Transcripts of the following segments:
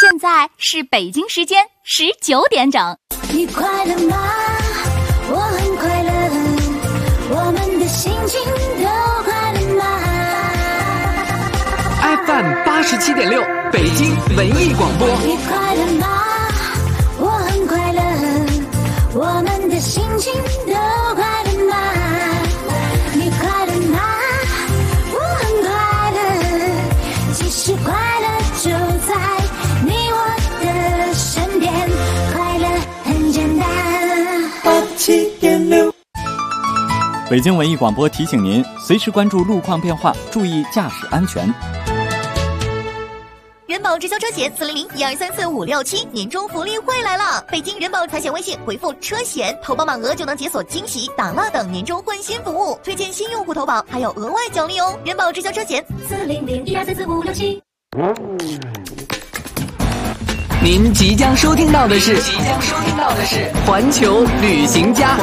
现在是北京时间19点整。 你快乐吗？我很快乐，我们的心情都快乐吗？ FM 87.6北京文艺广播。 你快乐吗？我很快乐，我们的心情都快乐吗？你快乐吗？我很快乐，其实快乐就在你我的身边，快乐很简单。87.6 北京文艺广播提醒您，随时关注路况变化，注意驾驶安全。 人保直销车险400-1234567年终福利会来了！北京人保财险微信回复车险，投保满额就能解锁惊喜、打蜡等年终换新服务，推荐新用户投保还有额外奖励哦！人保直销车险 400-1234567。 您即将收听到的是环球旅行家。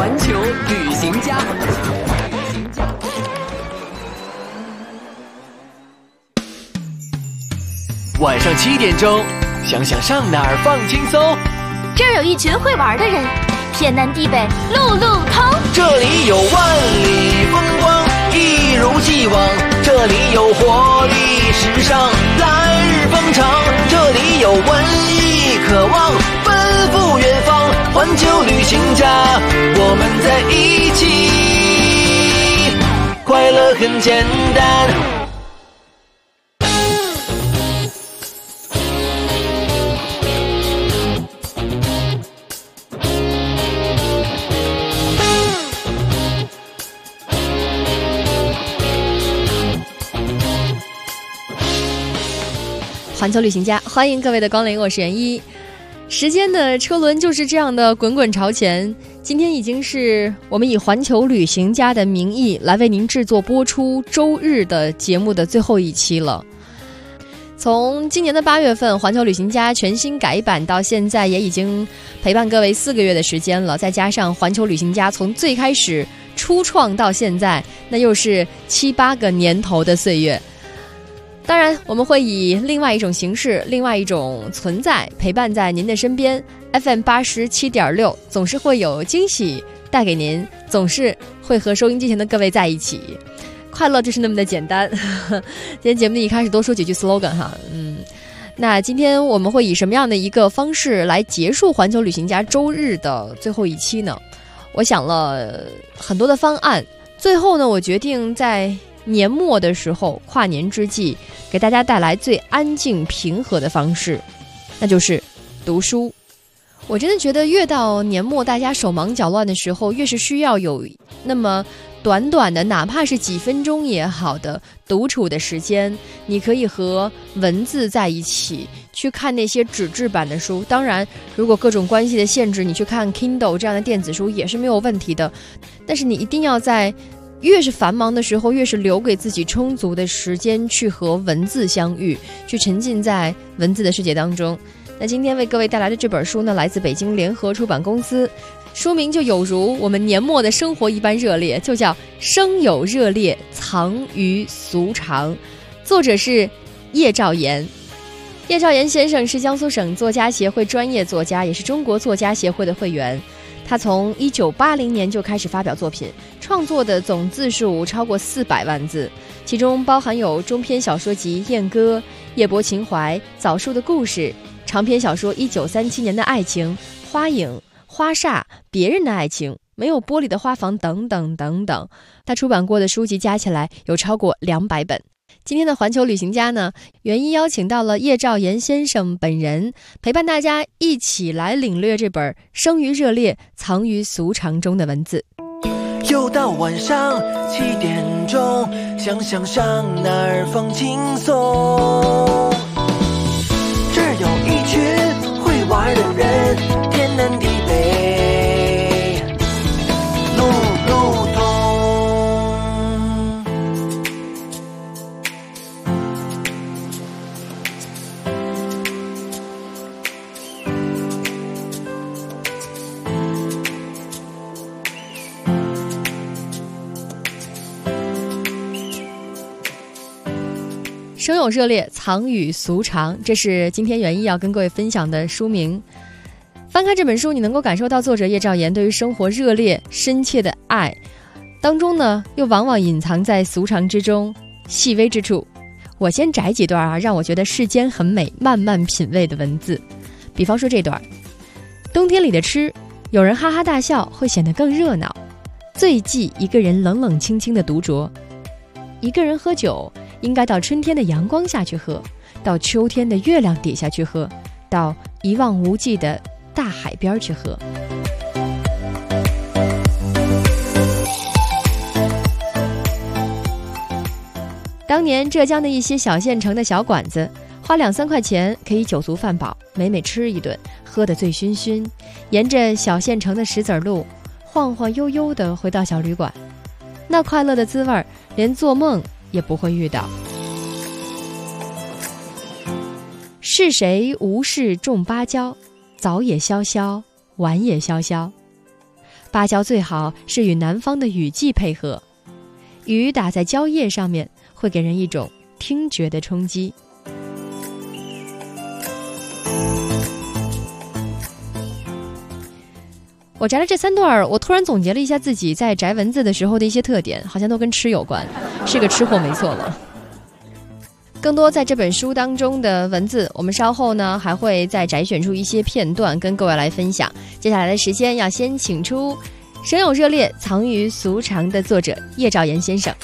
晚上7点钟，想想上哪儿放轻松。 这儿有一群会玩的人，天南地北路路通。 这里有万里风光，一如既往。这里有活力时尚，来日方长。这里有文艺渴望，奔赴远方。环球旅行家，我们在一起，快乐很简单。 环球旅行家，欢迎各位的光临，我是袁一。时间的车轮就是这样的滚滚朝前，今天已经是我们以环球旅行家的名义来为您制作播出周日的节目的最后一期了。从今年的8月份环球旅行家全新改版到现在，也已经陪伴各位4个月的时间了，再加上环球旅行家从最开始初创到现在，那又是7、8个年头的岁月。当然我们会以另外一种形式，另外一种存在陪伴在您的身边。 FM 87.6总是会有惊喜带给您，总是会和收音机前的各位在一起，快乐就是那么的简单。今天节目的一开始多说几句 slogan 哈，那今天我们会以什么样的一个方式来结束环球旅行家周日的最后一期呢？我想了很多的方案，最后呢，我决定在年末的时候，跨年之际，给大家带来最安静平和的方式，那就是读书。我真的觉得越到年末大家手忙脚乱的时候，越是需要有那么短短的，哪怕是几分钟也好的独处的时间，你可以和文字在一起，去看那些纸质版的书。当然如果各种关系的限制，你去看 Kindle 这样的电子书也是没有问题的，但是你一定要在越是繁忙的时候，越是留给自己充足的时间去和文字相遇，去沉浸在文字的世界当中。那今天为各位带来的这本书呢，来自北京联合出版公司，书名就有如我们年末的生活一般热烈，就叫生有热烈，藏于俗常。作者是叶兆言。叶兆言先生是江苏省作家协会专业作家，也是中国作家协会的会员。他从1980年就开始发表作品，创作的总字数超过400万字，其中包含有中篇小说集《燕歌》、《夜泊秦淮》、《早树的故事》，长篇小说《1937年的爱情》、《花影》、《花煞》、《别人的爱情》、《没有玻璃的花房》等等等等。他出版过的书籍加起来有超过200本。今天的环球旅行家呢，袁一邀请到了叶兆言先生本人，陪伴大家一起来领略这本生于热烈，藏于俗常中的文字。 又到晚上7点钟，想想上哪儿放轻松。这儿有一群会玩的人，天南地北路路通。 生生有热烈，藏与俗长，这是今天袁一要跟各位分享的书名。翻开这本书，你能够感受到作者叶兆言对于生活热烈深切的爱，当中呢又往往隐藏在俗常之中细微之处。我先摘几段让我觉得世间很美，慢慢品味的文字。比方说这段，冬天里的吃，有人哈哈大笑会显得更热闹，最忌一个人冷冷清清的独酌。一个人喝酒，应该到春天的阳光下去喝，到秋天的月亮底下去喝，到一望无际的大海边去喝。当年浙江的一些小县城的小馆子，花2-3块钱可以酒足饭饱，美美吃一顿，喝得醉醺醺，沿着小县城的石子路晃晃悠悠地回到小旅馆，那快乐的滋味连做梦也不会遇到。是谁无事种芭蕉，早也萧萧，晚也萧萧。芭蕉最好是与南方的雨季配合，雨打在蕉叶上面，会给人一种听觉的冲击。我摘了这3段，我突然总结了一下自己在摘文字的时候的一些特点，好像都跟吃有关，是个吃货没错了。更多在这本书当中的文字，我们稍后呢还会再摘选出一些片段跟各位来分享。接下来的时间要先请出生有热烈，藏于俗常的作者叶兆言先生。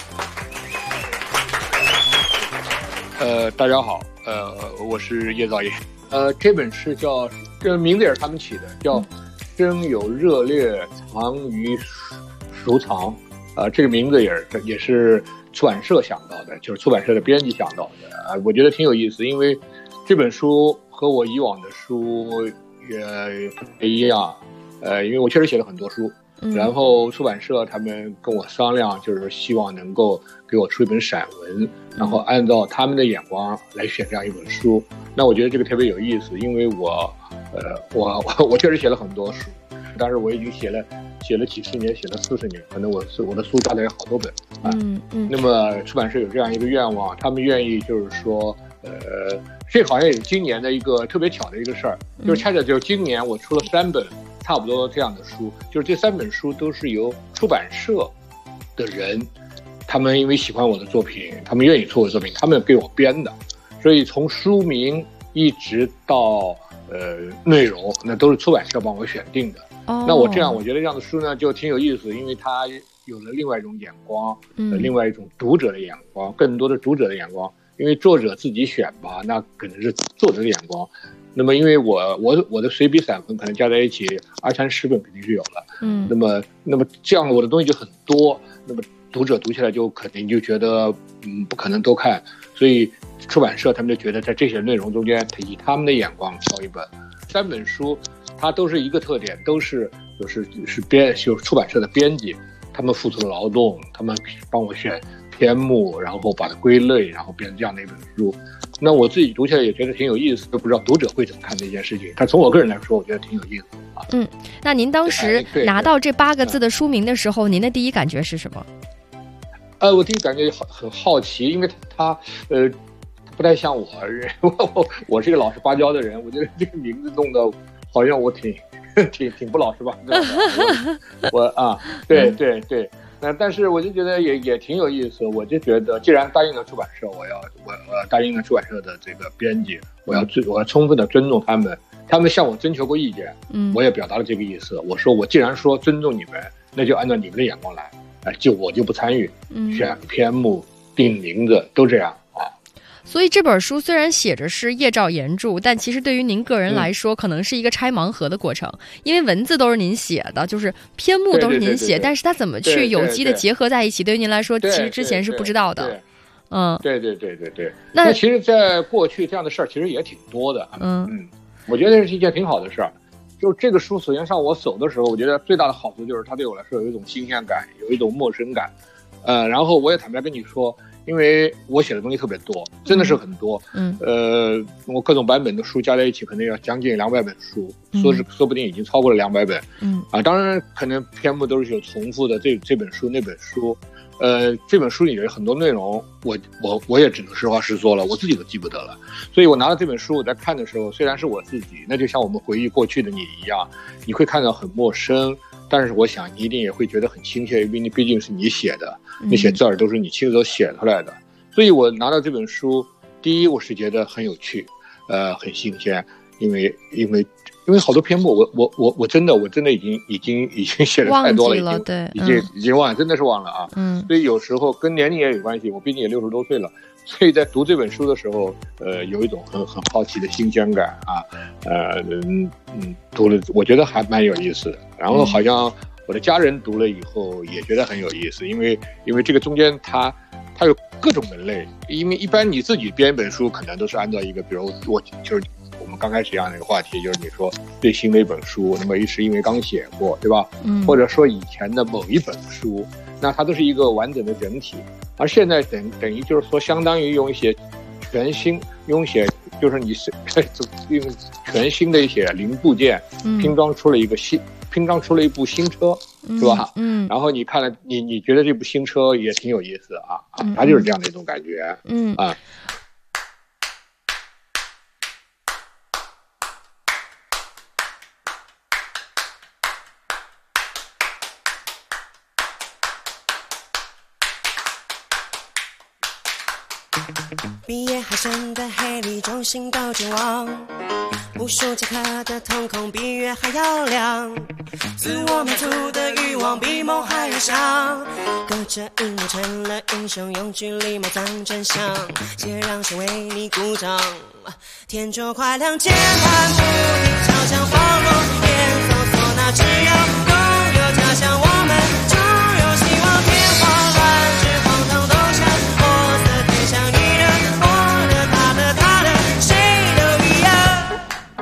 大家好，我是叶兆言。这本诗叫，这名字也是他们起的，叫生有热烈，藏于俗常。这个名字也是出版社想到的，就是出版社的编辑想到的。我觉得挺有意思，因为这本书和我以往的书也不太一样。因为我确实写了很多书，然后出版社他们跟我商量，就是希望能够给我出一本散文，然后按照他们的眼光来选这样一本书。那我觉得这个特别有意思，因为我确实写了很多书，但是我已经写了几十年，写了40年，可能我的书大概有好多本啊。那么出版社有这样一个愿望，他们愿意就是说，这好像也是今年的一个特别巧的一个事儿，就是恰恰就是今年我出了3本差不多这样的书，就是这3本书都是由出版社的人，他们因为喜欢我的作品，他们愿意出我的作品，他们给我编的，所以从书名一直到内容，那都是出版社帮我选定的。那我觉得这样的书呢就挺有意思，因为它有了另外一种眼光，另外一种读者的眼光，更多的读者的眼光。因为作者自己选吧，那可能是作者的眼光。那么因为我的随笔散文可能加在一起20-30本肯定是有了。那么这样我的东西就很多，那么读者读起来就肯定就觉得不可能都看，所以出版社他们就觉得在这些内容中间以他们的眼光挑一本。3本书它都是一个特点，都是就是出版社的编辑，他们付出了劳动，他们帮我选篇目，然后把它归类，然后编这样的一本书。那我自己读起来也觉得挺有意思，都不知道读者会怎么看这件事情。但从我个人来说，我觉得挺有意思啊。 那您当时拿到这8个字的书名的时候，您的第一感觉是什么？ 我第一感觉很好奇，因为他不太像我是一个老实巴交的人，我觉得这个名字弄得好像我挺不老实吧？对。但是我就觉得也挺有意思，我就觉得既然答应了出版社，我答应了出版社的这个编辑，我要充分的尊重他们，他们向我征求过意见，我也表达了这个意思。我说我既然说尊重你们，那就按照你们的眼光来，我就不参与，选篇目、定名字都这样啊。 所以这本书虽然写着是叶兆言著，但其实对于您个人来说，可能是一个拆盲盒的过程，因为文字都是您写的，就是篇目都是您写，但是它怎么去有机的结合在一起，对于您来说，其实之前是不知道的。 对。那其实，在过去这样的事儿其实也挺多的。我觉得是一件挺好的事儿。就这个书首先上我手的时候，我觉得最大的好处就是它对我来说有一种新鲜感，有一种陌生感。然后我也坦白跟你说，因为我写的东西特别多，真的是很多。我各种版本的书加在一起，可能要将近200本书，说不定已经超过了200本。当然可能篇目都是有重复的，这本书那本书。 这本书里有很多内容，我也只能实话实说了，我自己都记不得了。所以我拿到这本书，我在看的时候，虽然是我自己，那就像我们回忆过去的你一样，你会看到很陌生，但是我想你一定也会觉得很亲切，因为毕竟是你写的，那些字儿都是你亲手写出来的。所以我拿到这本书，第一我是觉得很有趣，很新鲜，因为好多篇目我真的已经写的太多了，已经忘了，真的是忘了啊。所以有时候跟年龄也有关系，我毕竟也60多岁了，所以在读这本书的时候，有一种很好奇的新鲜感啊，读了我觉得还蛮有意思的。然后好像我的家人读了以后也觉得很有意思，因为这个中间它有各种门类，因为一般你自己编一本书可能都是按照一个，比如就是我们刚开始一样的一个话题，就是你说最新的一本书，那么是因为刚写过，对吧？或者说以前的某一本书，那它都是一个完整的整体。而现在等于就是说，相当于用一些全新，用一些就是你是用全新的一些零部件拼装出了一部新车，是吧？然后你看了，你觉得这部新车也挺有意思啊，它就是这样的一种感觉， 毕业后生的黑里中心都健忘，无数节课的瞳孔比月还要亮，自我满足的欲望比梦还要响，隔着荧幕成了英雄，用距离埋葬真相，且让谁为你鼓掌，天就快亮，键盘不停敲响放落，烟嗖嗖，那只要拥有家乡，我们就有希望，天花乱坠荒唐都像我的天像你的我的他的谁都一样。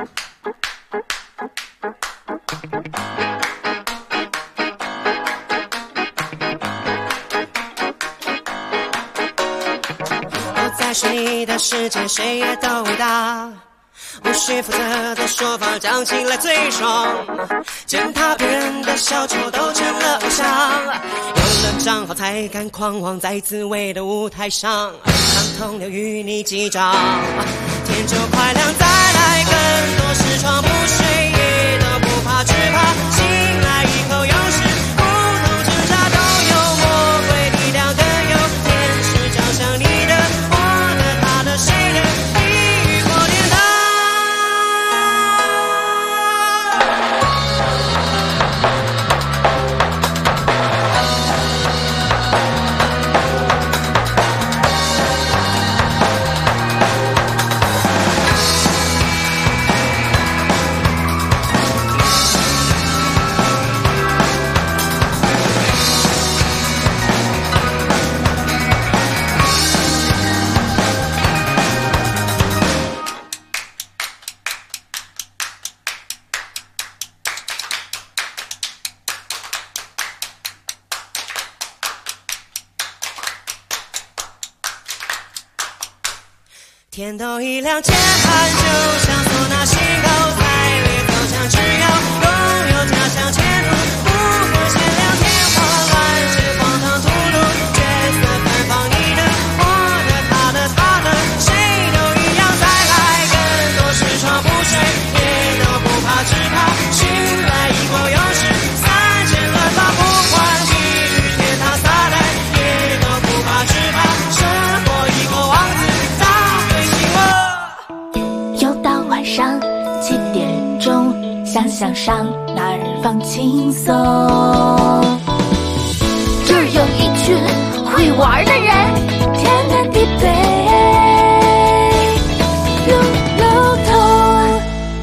我在虚拟的世界，谁也都伟大，无需负责的说法讲起来最爽，践踏别人的小丑都成了偶像，有了账号才敢狂妄在自卫的舞台上，伤痛留与你记账，天就快亮，再来更多视窗不睡也都不怕，只怕醒来以后又是不同挣扎，都有魔鬼力量，更有天使照向你的我的他的谁的地狱或天堂。天都一亮，键盘就像唢呐信号，在列走向，只要拥有家乡前途，不可限量，天花乱坠荒唐屠戮，角色芬芳，你的我的他的谁都一样，再来更多视窗不睡也都不怕，只怕醒来以后又是3000乱发，不管地狱天堂撒旦也都不怕，只怕生活以后王子又到晚上7点钟，想想上哪儿放轻松。这儿有一群会玩的人，天南地北，路路通。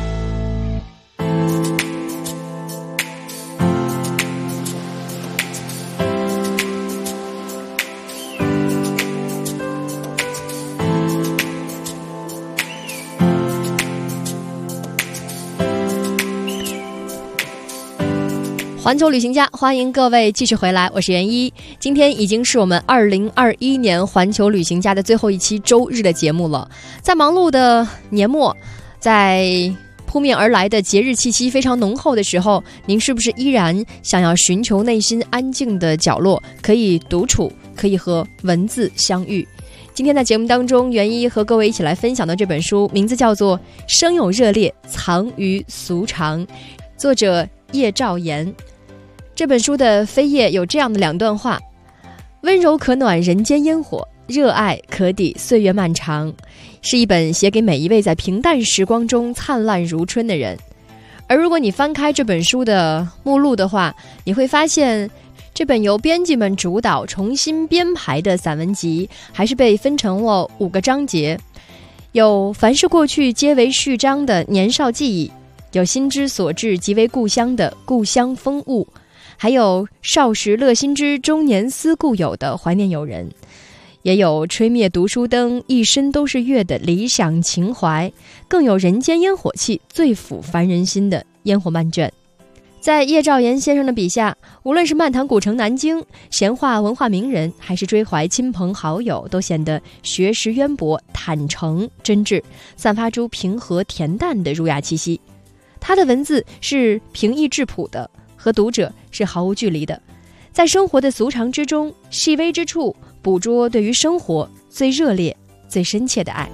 环球旅行家，欢迎各位继续回来，我是袁一。今天已经是我们2021年环球旅行家的最后一期周日的节目了。在忙碌的年末，在扑面而来的节日气息非常浓厚的时候，您是不是依然想要寻求内心安静的角落，可以独处可以和文字相遇。今天在节目当中，袁一和各位一起来分享的这本书名字叫做《生有热烈，藏于俗常》，作者叶兆言。这本书的扉页有这样的2段话：温柔可暖人间烟火，热爱可抵岁月漫长，是一本写给每一位在平淡时光中灿烂如春的人。而如果你翻开这本书的目录的话，你会发现这本由编辑们主导重新编排的散文集还是被分成了5个章节，有凡是过去皆为序章的年少记忆，有心之所至即为故乡的故乡风物，还有少时乐心知中年思故友的怀念友人，也有吹灭读书灯一身都是月的理想情怀，更有人间烟火气最抚凡人心的烟火漫卷。在叶兆言先生的笔下，无论是漫谈古城南京，闲话文化名人，还是追怀亲朋好友，都显得学识渊博、坦诚真挚，散发出平和恬淡的儒雅气息。他的文字是平易质朴的，和读者是毫无距离的，在生活的俗常之中，细微之处捕捉对于生活最热烈、最深切的爱。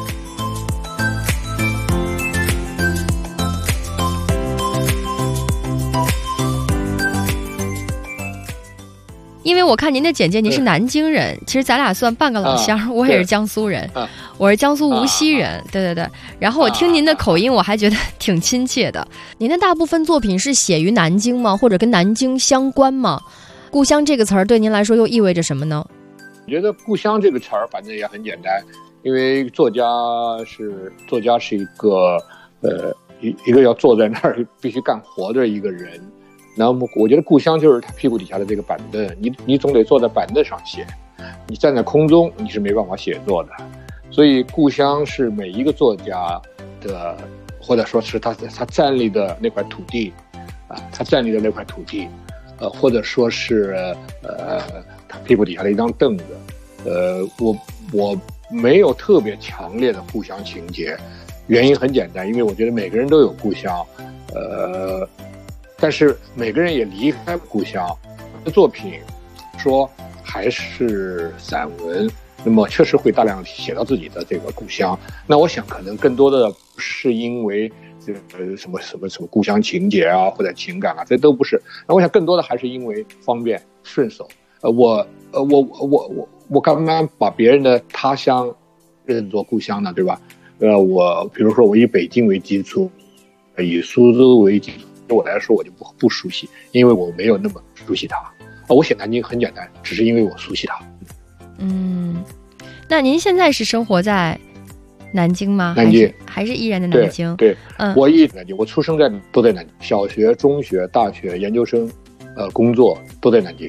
因为我看您的简介，您是南京人，其实咱俩算半个老乡，我也是江苏人，我是江苏无锡人，对。然后我听您的口音，我还觉得挺亲切的。您的大部分作品是写于南京吗？或者跟南京相关吗？故乡这个词儿对您来说又意味着什么呢？ 我觉得故乡这个词儿反正也很简单，因为作家是一个一个要坐在那儿必须干活的一个人。那么我觉得故乡就是他屁股底下的这个板凳，你总得坐在板凳上写，你站在空中你是没办法写作的。所以故乡是每一个作家的，或者说是他站立的那块土地他站立的那块土地，或者说是他屁股底下的一张凳子。我没有特别强烈的故乡情节，原因很简单，因为我觉得每个人都有故乡，但是每个人也离开故乡。的作品说还是散文，那么确实会大量写到自己的这个故乡。那我想可能更多的不是因为什么故乡情节啊或者情感啊，这都不是。那我想更多的还是因为方便顺手。我干嘛把别人的他乡认作故乡呢？对吧？我比如说我以北京为基础，以苏州为基础。对我来说我就不熟悉，因为我没有那么熟悉它。我写南京很简单，只是因为我熟悉它。 那您现在是生活在南京吗？ 南京还是依然的南京？ 对，我依然南京，我出生都在南京，小学、中学、大学、研究生，工作都在南京。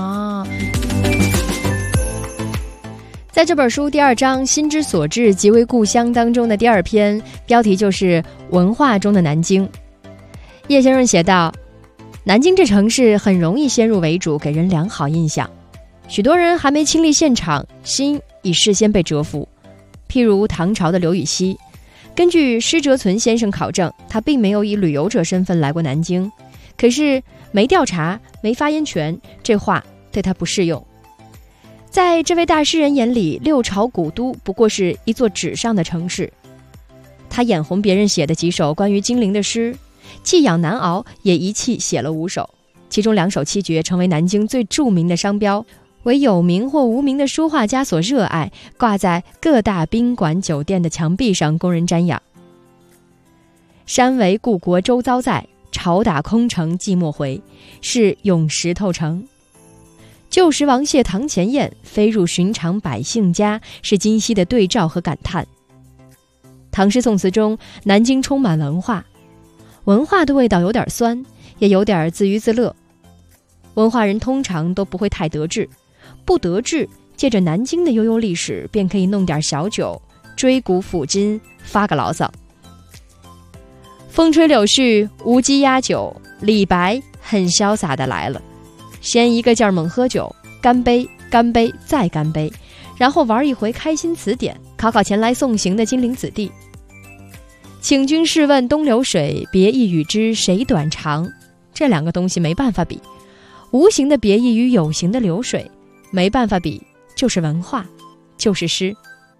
在这本书第2章《心之所至即为故乡》当中的第2篇，标题就是文化中的南京。叶先生写道，南京这城市很容易先入为主，给人良好印象，许多人还没亲历现场，心已事先被折服。譬如唐朝的刘禹锡，根据施哲存先生考证，他并没有以旅游者身份来过南京，可是没调查没发言权，这话对他不适用。在这位大诗人眼里，六朝古都不过是一座纸上的城市。他眼红别人写的几首关于金陵的诗，寄养难熬也一气写了5首，其中2首七绝成为南京最著名的商标，为有名或无名的书画家所热爱，挂在各大宾馆酒店的墙壁上供人瞻仰。山为故国周遭在，朝打空城寂寞回，是永石头城。旧时王谢堂前燕，飞入寻常百姓家，是今昔的对照和感叹。唐诗宋词中，南京充满文化，文化的味道有点酸，也有点自娱自乐。文化人通常都不会太得志，不得志，借着南京的悠悠历史，便可以弄点小酒，追古抚今，发个牢骚。风吹柳絮，无鸡鸭酒，李白很潇洒的来了，先一个劲儿猛喝酒，干杯，干杯，再干杯，然后玩一回开心词典，考前来送行的金陵子弟。请君试问东流水，别意与之谁短长？这2个东西没办法比，无形的别意与有形的流水， 没办法比，就是文化，就是诗。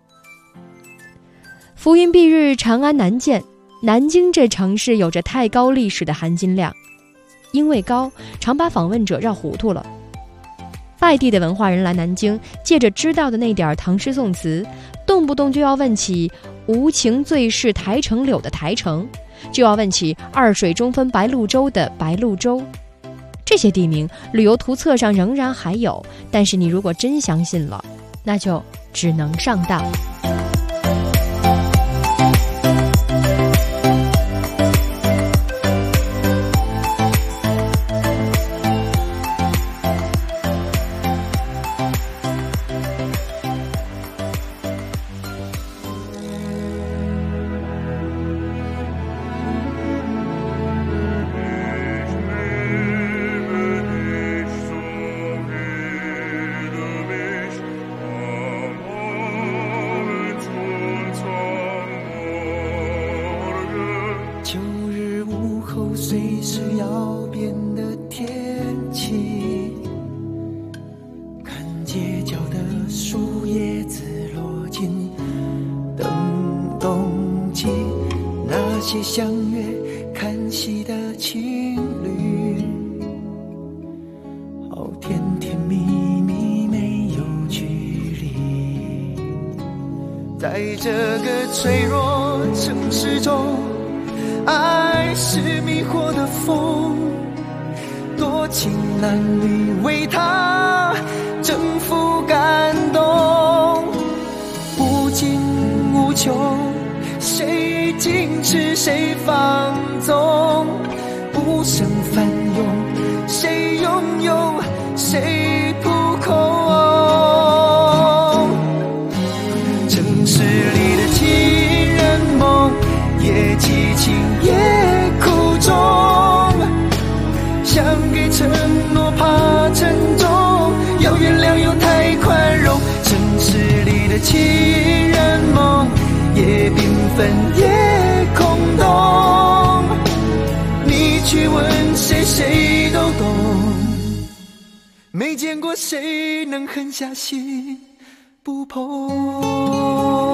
浮云蔽日，长安难见。南京这城市有着太高历史的含金量，因为高，常把访问者绕糊涂了。外地的文化人来南京，借着知道的那点唐诗宋词，动不动就要问起无情最是台城柳的台城，就要问起二水中分白鹭洲的白鹭洲。这些地名旅游图册上仍然还有，但是你如果真相信了，那就只能上当。 秋日午后，随时要变的天气，看街角的树叶子落进灯笼机，那些相约看戏的情侣，好甜甜蜜蜜没有距离。在这个脆弱城市中，爱是迷惑的风，多情男女为他征服感动，无尽无穷，谁矜持谁放纵，无声翻涌，谁拥有谁扑空。城市里的情人梦，也激情也苦衷，想给承诺怕沉重，要原谅又太宽容。城市里的情人梦，也缤纷也空洞，你去问谁谁都懂，没见过谁能狠下心不碰。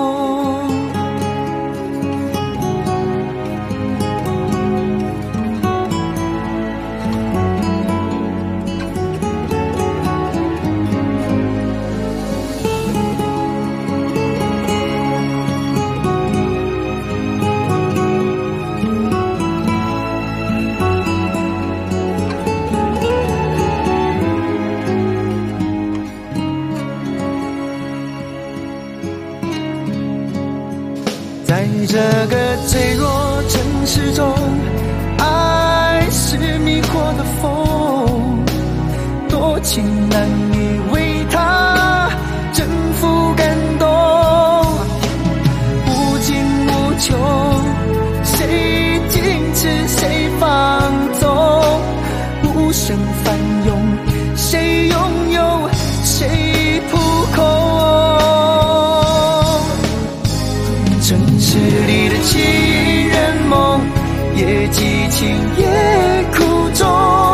在这个脆弱城市中，爱是迷惑的风，多情男女为他征服感动，无尽无穷，谁矜持谁放纵，无声翻涌，谁拥有谁扑空。城市里的情人梦，也激情也苦衷，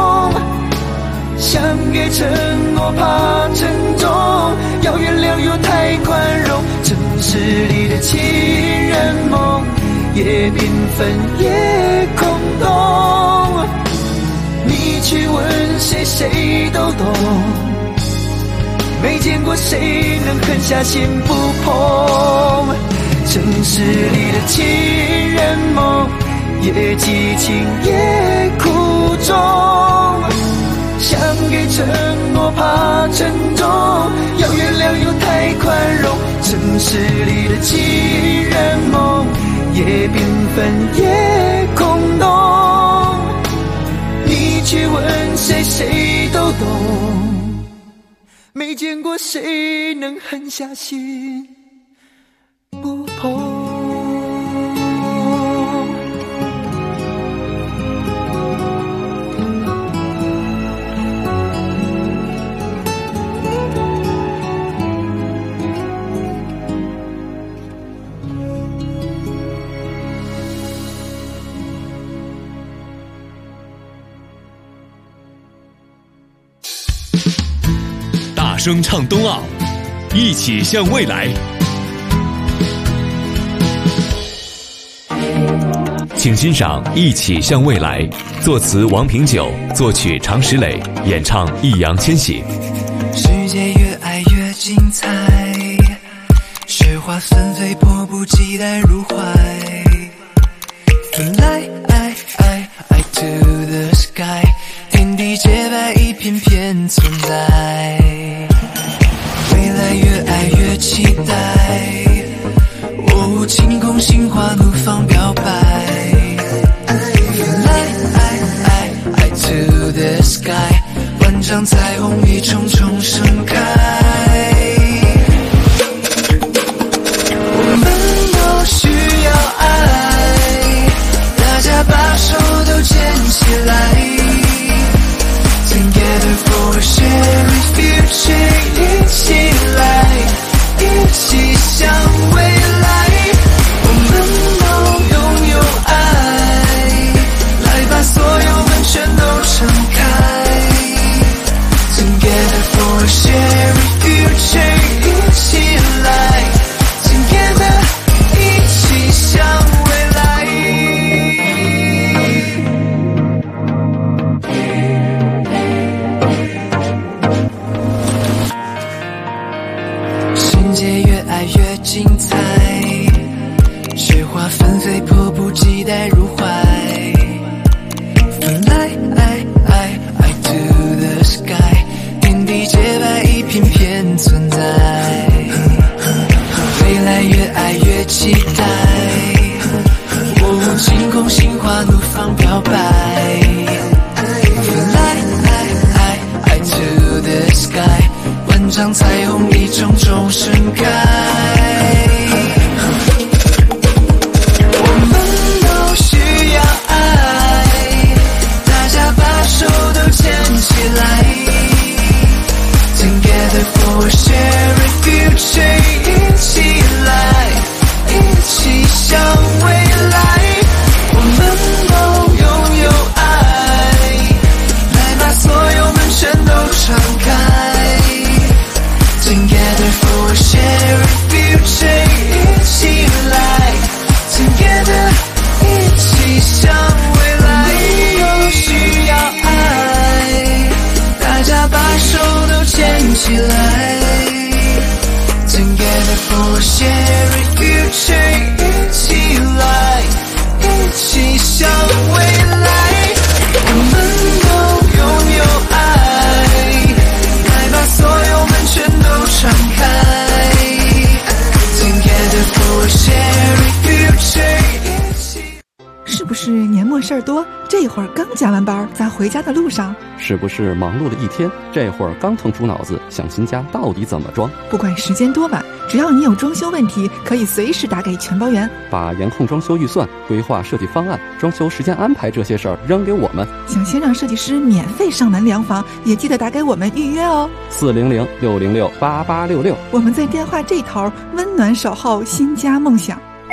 想给承诺怕沉重，要原谅又太宽容。城市里的情人梦，也缤纷也空洞，你去问谁谁都懂，没见过谁能狠下心不碰。城市里的情人梦，也激情也苦衷，想给承诺怕沉重，要原谅又太宽容。城市里的情人梦，也缤纷也空洞，你去问谁谁都懂，没见过谁能狠下心不碰。 声唱冬奥，一起向未来。请欣赏《一起向未来》，作词王平久，作曲常石磊，演唱易烊千玺。 世界越爱越精彩，雪花纷飞，迫不及待入怀。Fly to the sky， 天地洁白，一片片存在。未来越爱越期待，晴空心花怒放表白。Fly to the sky， 万丈彩虹一重重盛开。我们都需要爱，大家把手都牵起来。Together for a shared future， 一起来，一起向未来。我们都拥有爱，来把所有门全都敞开。Together for a shared future， 一起来 Together， 一起向未来。世界越爱越精彩，雪花纷飞，迫不及待入怀。Fly to the sky， 天地洁白，一片片存在。未来越爱越期待，晴空心花怒放表白。Fly to the sky， 万丈彩虹一重重盛开。我们都需要爱，大家把手都牵起来。Together for a shared future， 一起来，一起向未来。我们都拥有爱，来把所有门全都敞开。Together for a shared future， 一起来 Together， 一起向未来。都需要爱，大家把手都牵起来。Together for a shared future， 一起来，一起向未来。我们都拥有爱，来把所有门全都敞开。Together for a shared future， 一起。 是不是年末事儿多？这会儿刚加完班，咱回家的路上。 是不是忙碌了一天，这会儿刚腾出脑子想新家到底怎么装？ 不管时间多晚，只要你有装修问题，可以随时打给全包员， 把严控装修预算、规划设计方案、装修时间安排这些事儿扔给我们。 想先让设计师免费上门量房，也记得打给我们预约哦。 400-606-8866， 我们在电话这头温暖守候新家梦想。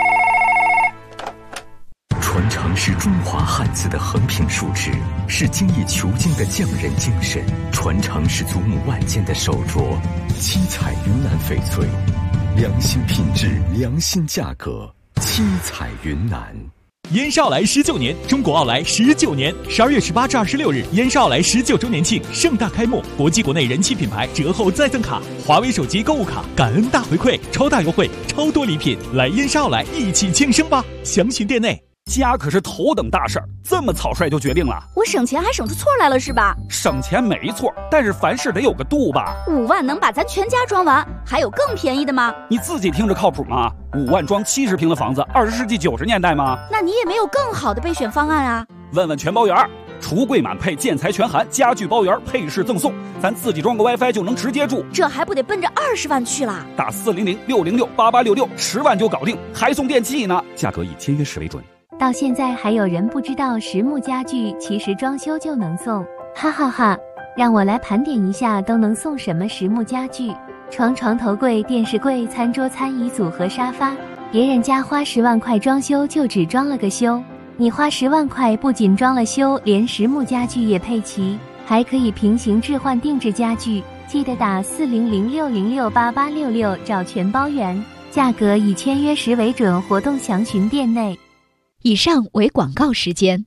传承是中华汉字的横平竖直，是精益求精的匠人精神；传承是祖母万件的手镯，七彩云南翡翠，良心品质，良心价格，七彩云南。 燕少来19年，中国奥莱19年，12月18至26日，燕少来19周年庆盛大开幕，国际国内人气品牌折后再赠卡，华为手机购物卡，感恩大回馈，超大优惠，超多礼品，来燕少来一起庆生吧！详询店内。 家可是头等大事儿，这么草率就决定了？ 我省钱还省出错来了是吧？ 省钱没错，但是凡事得有个度吧。 5万能把咱全家装完，还有更便宜的吗？ 你自己听着靠谱吗？5万装70平的房子，20世纪90年代吗？ 那你也没有更好的备选方案啊？ 问问全包园，橱柜满配，建材全含，家具包圆，配饰赠送，咱自己装个 WiFi 就能直接住， 这还不得奔着20万去啦？ 打400-606-8866，10万就搞定，还送电器呢，价格以签约时为准。 到现在还有人不知道实木家具其实装修就能送，哈哈哈！让我来盘点一下都能送什么实木家具：床、床头柜、电视柜、餐桌、餐椅组合、沙发。别人家花10万块装修就只装了个修，你花10万块不仅装了修，连实木家具也配齐，还可以平行置换定制家具。 记得打4006068866找全包圆，价格以签约时为准，活动详询店内。 以上为广告时间。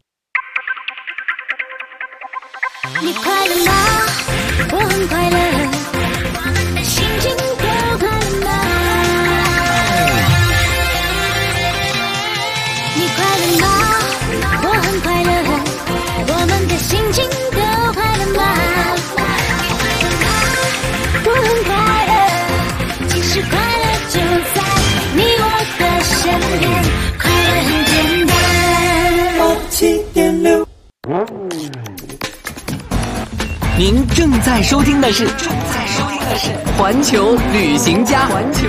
你快乐吗？我很快乐，心情都快乐吗？你快乐吗？我很快乐，我们的心情都快乐吗？我很快乐，其实快乐就在你我的身边，快乐很简单。7.6。 您正在收听的是环球旅行家。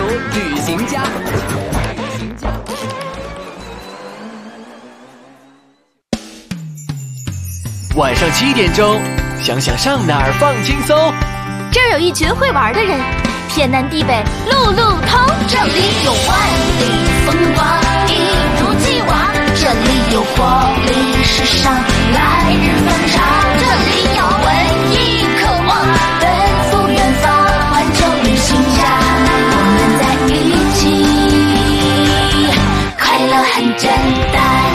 晚上7点钟，想想上哪儿放轻松。 这儿有一群会玩的人，天南地北路路通。这里有万里风光，一如既往。这里有活力时尚，来日方长。这里有文艺渴望，奔赴远方。环球旅行家，我们在一起，快乐很简单。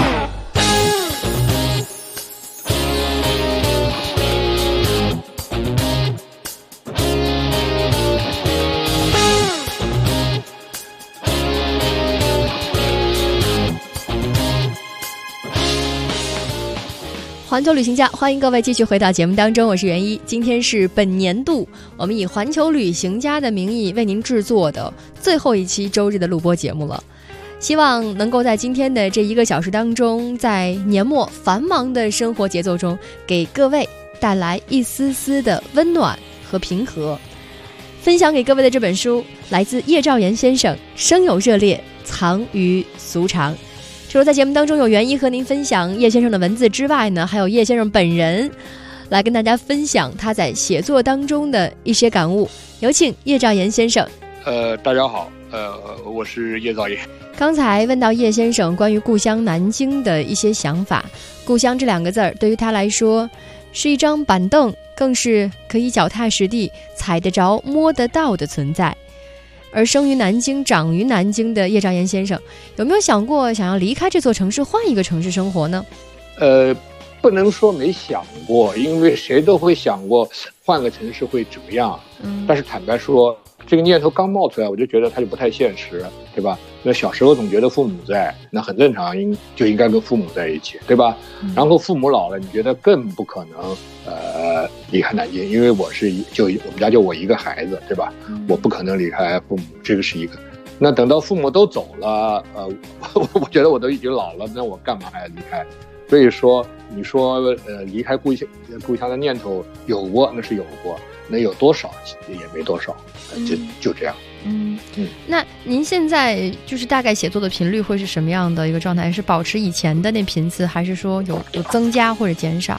环球旅行家，欢迎各位继续回到节目当中，我是袁一。今天是本年度我们以环球旅行家的名义为您制作的最后一期周日的录播节目了。希望能够在今天的这1个小时当中，在年末繁忙的生活节奏中，给各位带来一丝丝的温暖和平和。分享给各位的这本书来自叶兆言先生，生有热烈，藏于俗常。除了在节目当中有袁一和您分享叶先生的文字之外呢，还有叶先生本人来跟大家分享他在写作当中的一些感悟。有请叶兆言先生。 大家好，我是叶兆言。 刚才问到叶先生关于故乡南京的一些想法，故乡这2个字儿对于他来说是一张板凳，更是可以脚踏实地踩得着摸得到的存在。而生于南京长于南京的叶兆言先生，有没有想过想要离开这座城市，换一个城市生活呢？ 不能说没想过，因为谁都会想过换个城市会怎么样。但是坦白说，这个念头刚冒出来，我就觉得它就不太现实，对吧？那小时候总觉得父母在，那很正常，就应该跟父母在一起，对吧？然后父母老了，你觉得更不可能离开南京，因为我们家就我一个孩子，对吧？我不可能离开父母，这个是一个。那等到父母都走了，我觉得我都已经老了，那我干嘛还要离开？所以说，你说离开故乡的念头有过，那是有过，那有多少也没多少，就这样。 那您现在就是大概写作的频率会是什么样的一个状态？是保持以前的那频次，还是说有增加或者减少？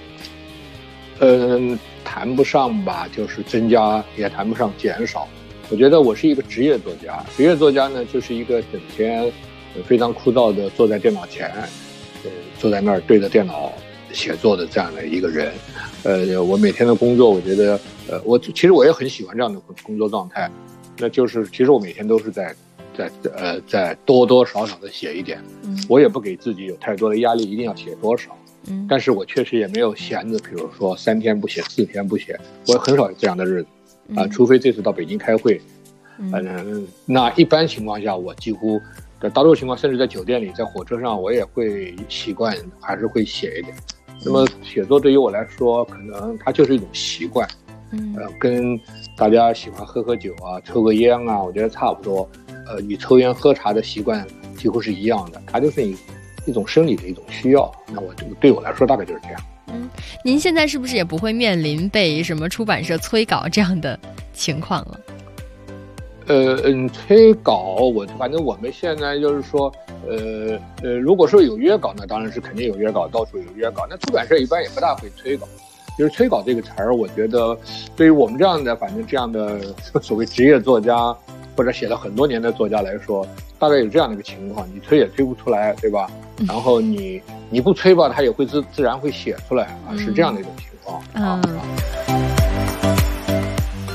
谈不上吧，就是增加，也谈不上减少。我觉得我是一个职业作家，职业作家呢，就是一个整天非常枯燥的坐在电脑前，坐在那儿对着电脑写作的这样的一个人。我每天的工作，我觉得其实我也很喜欢这样的工作状态。那就是其实我每天都是在多多少少的写一点，我也不给自己有太多的压力，一定要写多少。但是我确实也没有闲着，比如说3天不写，4天不写，我很少有这样的日子除非这次到北京开会。那一般情况下，我几乎大多数情况，甚至在酒店里，在火车上，我也会习惯还是会写一点。那么写作对于我来说，可能它就是一种习惯。跟大家喜欢喝酒啊，抽个烟啊，我觉得差不多。你抽烟喝茶的习惯几乎是一样的，它就是一种生理的一种需要。那对我来说大概就是这样。 您现在是不是也不会面临被什么出版社催稿这样的情况了？ 催稿，反正我们现在就是说，如果说有约稿，那当然是肯定有约稿，到处有约稿。那出版社一般也不大会催稿。就是催稿这个词儿，我觉得对于我们这样的，反正这样的所谓职业作家或者写了很多年的作家来说，大概有这样的一个情况，你催也催不出来，对吧？然后你不催吧，它也会自然会写出来啊，是这样的一种情况。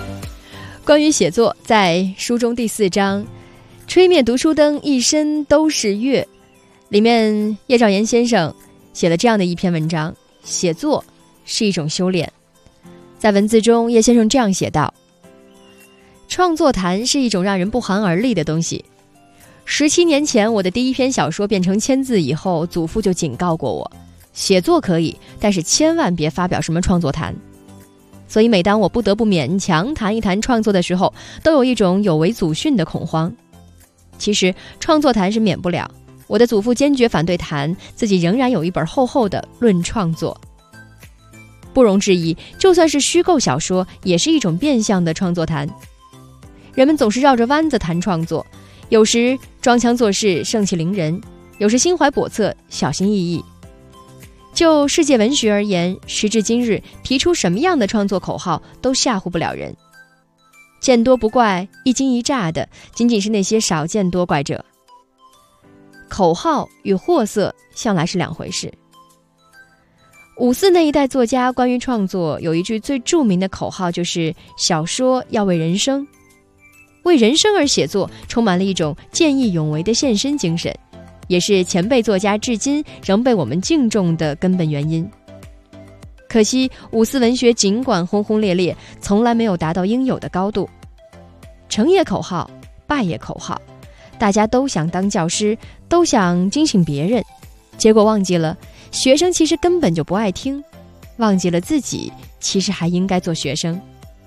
关于写作，在书中第4章吹灭读书灯，一身都是月，里面叶兆言先生写了这样的一篇文章，写作是一种修炼。在文字中，叶先生这样写道：创作谈是一种让人不寒而栗的东西。17年前，我的第一篇小说变成1000字以后，祖父就警告过我，写作可以，但是千万别发表什么创作谈。所以每当我不得不勉强谈一谈创作的时候，都有一种有违祖训的恐慌。其实创作谈是免不了，我的祖父坚决反对谈，自己仍然有一本厚厚的《论创作》。不容置疑，就算是虚构小说，也是一种变相的创作谈。人们总是绕着弯子谈创作，有时装腔作势，盛气凌人，有时心怀叵测，小心翼翼。就世界文学而言，时至今日，提出什么样的创作口号都吓唬不了人。见多不怪，一惊一乍的仅仅是那些少见多怪者。口号与货色向来是两回事。54那一代作家关于创作有一句最著名的口号，就是小说要为人生。为人生而写作，充满了一种见义勇为的献身精神，也是前辈作家至今仍被我们敬重的根本原因。可惜54文学尽管轰轰烈烈，从来没有达到应有的高度。成也口号，败也口号，大家都想当教师，都想惊醒别人，结果忘记了学生其实根本就不爱听，忘记了自己其实还应该做学生。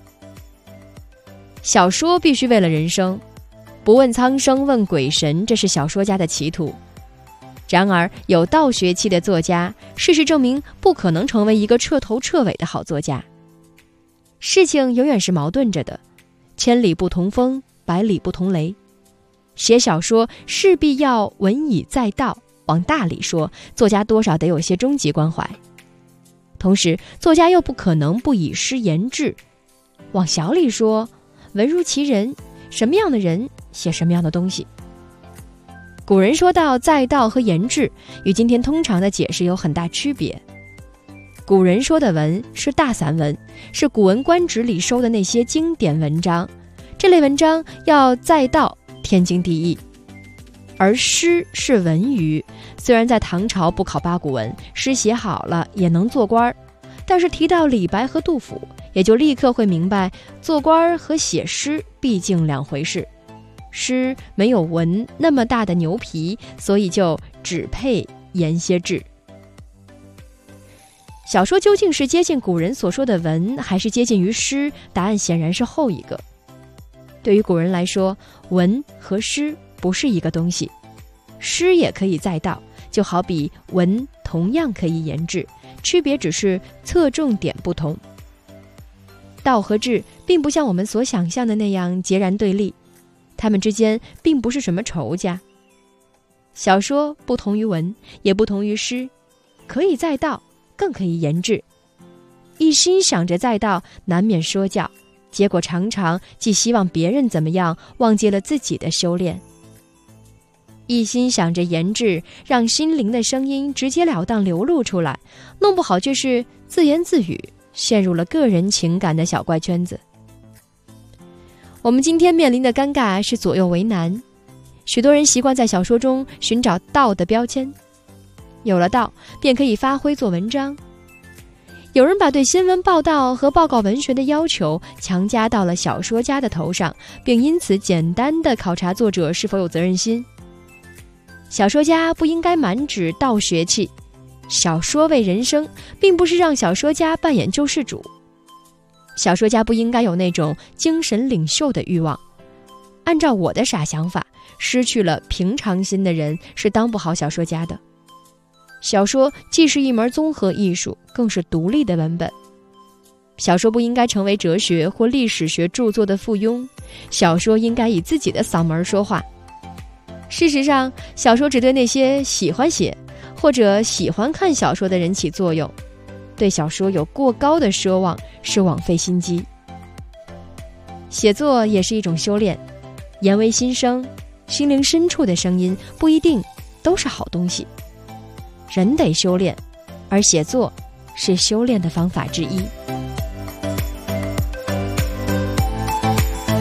小说必须为了人生，不问苍生问鬼神，这是小说家的歧途。然而有道学气的作家，事实证明不可能成为一个彻头彻尾的好作家。事情永远是矛盾着的，千里不同风，百里不同雷。写小说势必要文以载道，往大里说，作家多少得有些终极关怀。同时作家又不可能不以诗言志，往小里说，文如其人，什么样的人写什么样的东西。古人说到载道和言志，与今天通常的解释有很大区别。古人说的文是大散文，是古文观止里收的那些经典文章，这类文章要载道天经地义。而诗是文娱，虽然在唐朝不考八股文，诗写好了也能做官，但是提到李白和杜甫，也就立刻会明白做官和写诗毕竟两回事。诗没有文那么大的牛皮，所以就只配言些志。小说究竟是接近古人所说的文，还是接近于诗？答案显然是后一个。对于古人来说，文和诗不是一个东西，诗也可以载道，就好比文同样可以言志，区别只是侧重点不同。道和志并不像我们所想象的那样截然对立，他们之间并不是什么仇家。小说不同于文，也不同于诗，可以载道，更可以言志。一心想着载道，难免说教，结果常常既希望别人怎么样，忘记了自己的修炼。一心想着言志，让心灵的声音直截了当流露出来，弄不好就是自言自语，陷入了个人情感的小怪圈子。我们今天面临的尴尬是左右为难，许多人习惯在小说中寻找道的标签，有了道便可以发挥做文章。有人把对新闻报道和报告文学的要求强加到了小说家的头上，并因此简单地考察作者是否有责任心。小说家不应该满纸道学气，小说为人生，并不是让小说家扮演救世主。小说家不应该有那种精神领袖的欲望。按照我的傻想法，失去了平常心的人是当不好小说家的。小说既是一门综合艺术，更是独立的文本。小说不应该成为哲学或历史学著作的附庸，小说应该以自己的嗓门说话。事实上，小说只对那些喜欢写或者喜欢看小说的人起作用，对小说有过高的奢望是枉费心机。写作也是一种修炼，言为心声，心灵深处的声音不一定都是好东西。人得修炼，而写作是修炼的方法之一。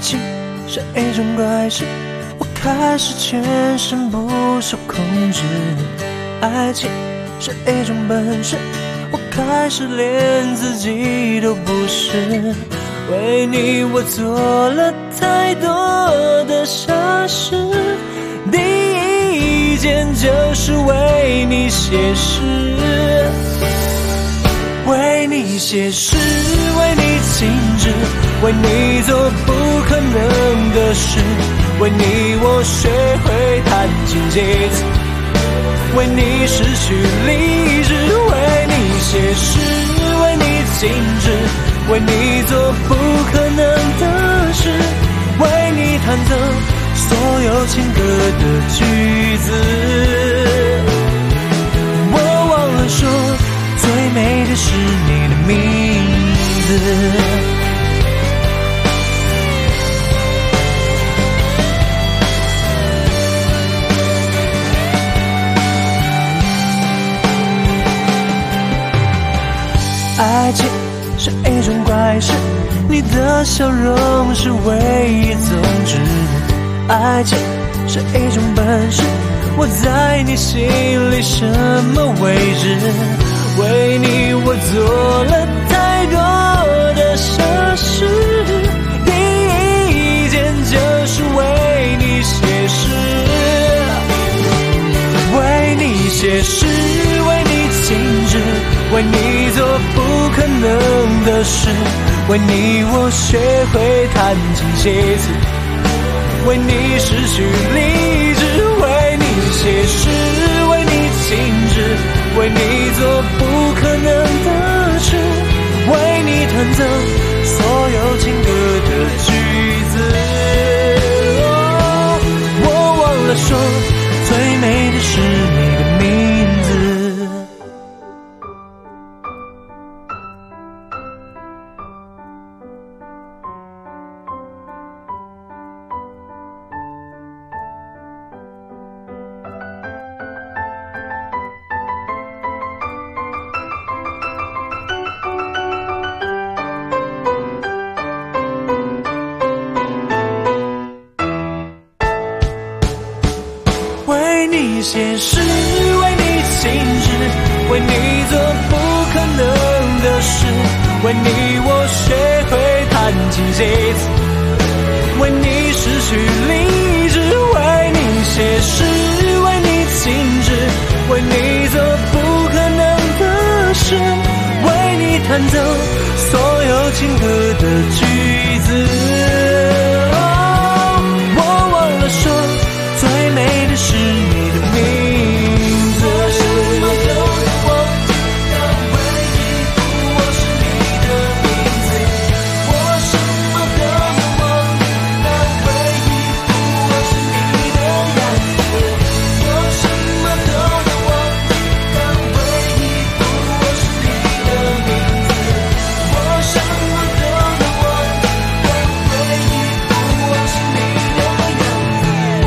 情是一种怪事，我开始全身不受控制。爱情是一种本事，我开始连自己都不是。为你我做了太多的傻事，第一件就是为你写诗，为你写诗，为你静止，为你做不可能的事，为你我学会弹琴节子，为你失去理智，为你写诗，为你静止，为你做不可能的事，为你弹奏所有情歌的句子。我忘了说，最美的是你的名字。爱情是一种怪事，你的笑容是唯一宗旨。爱情是一种本事，我在你心里什么位置？为你我做了太多的傻事，第一件就是为你写诗，为你写诗，为你静止，为你做不可能的事，为你我学会弹琴写词，为你失去理智，为你写诗，为你静止，为你做不可能的事，为你弹奏所有情歌的句子。我忘了说，最美的是你的名字。为你写诗，为你静止，为你做不可能的事，为你我学会弹琴写词，为你失去理智，为你写诗，为你静止，为你做不可能的事，为你弹奏所有情歌的句子。我忘了说，最美的是你的名字。我什么都忘记，但唯一不忘是你的名字。我什么都忘记，但唯一不忘是你的样子。我什么都忘记，但唯一不忘是你的名字。我什么都忘记，但唯一不忘是你的样子。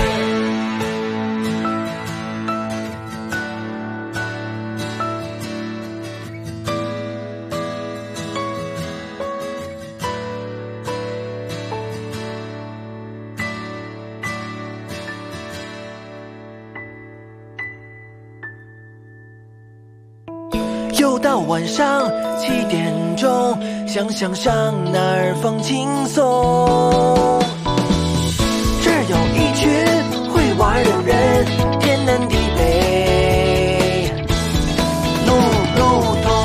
又到晚上7点钟，想想上哪儿放轻松。这儿有一群会玩的人，天南地北，路路通。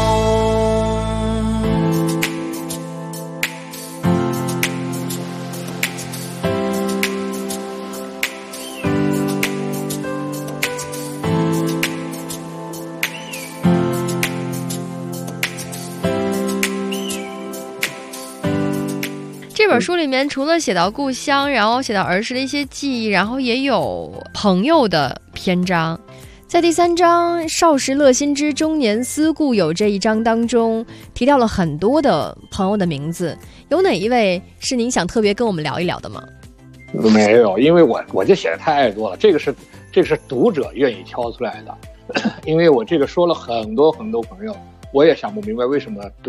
这本书里面除了写到故乡，然后写到儿时的一些记忆，然后也有朋友的篇章。在第3章少时乐心知，中年思故友这一章当中，提到了很多的朋友的名字，有哪一位是您想特别跟我们聊一聊的吗？ 没有，因为我这写的太多了，这个是读者愿意挑出来的，因为我这个说了很多很多朋友，我也想不明白为什么